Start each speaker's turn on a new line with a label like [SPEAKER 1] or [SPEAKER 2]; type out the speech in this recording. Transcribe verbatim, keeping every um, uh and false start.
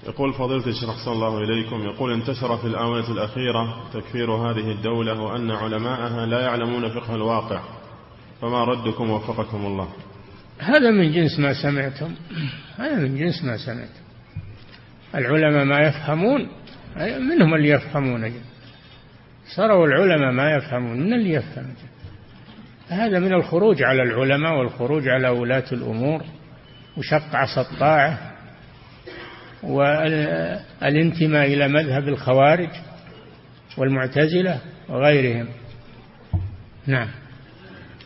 [SPEAKER 1] يقول فضيلة الشيخ أحسن الله إليكم، يقول انتشر في الآونة الأخيرة تكفير هذه الدولة وأن علماءها لا يعلمون فقه الواقع، فما ردكم وفقكم الله؟
[SPEAKER 2] هذا من جنس ما سمعتم، هذا من جنس ما سمعتم. العلماء ما يفهمون، منهم اللي يفهمون، صاروا العلماء ما يفهمون من اللي يفهم. هذا من الخروج على العلماء والخروج على ولاة الأمور وشق عصا الطاعة والانتماء إلى مذهب الخوارج والمعتزلة وغيرهم. نعم.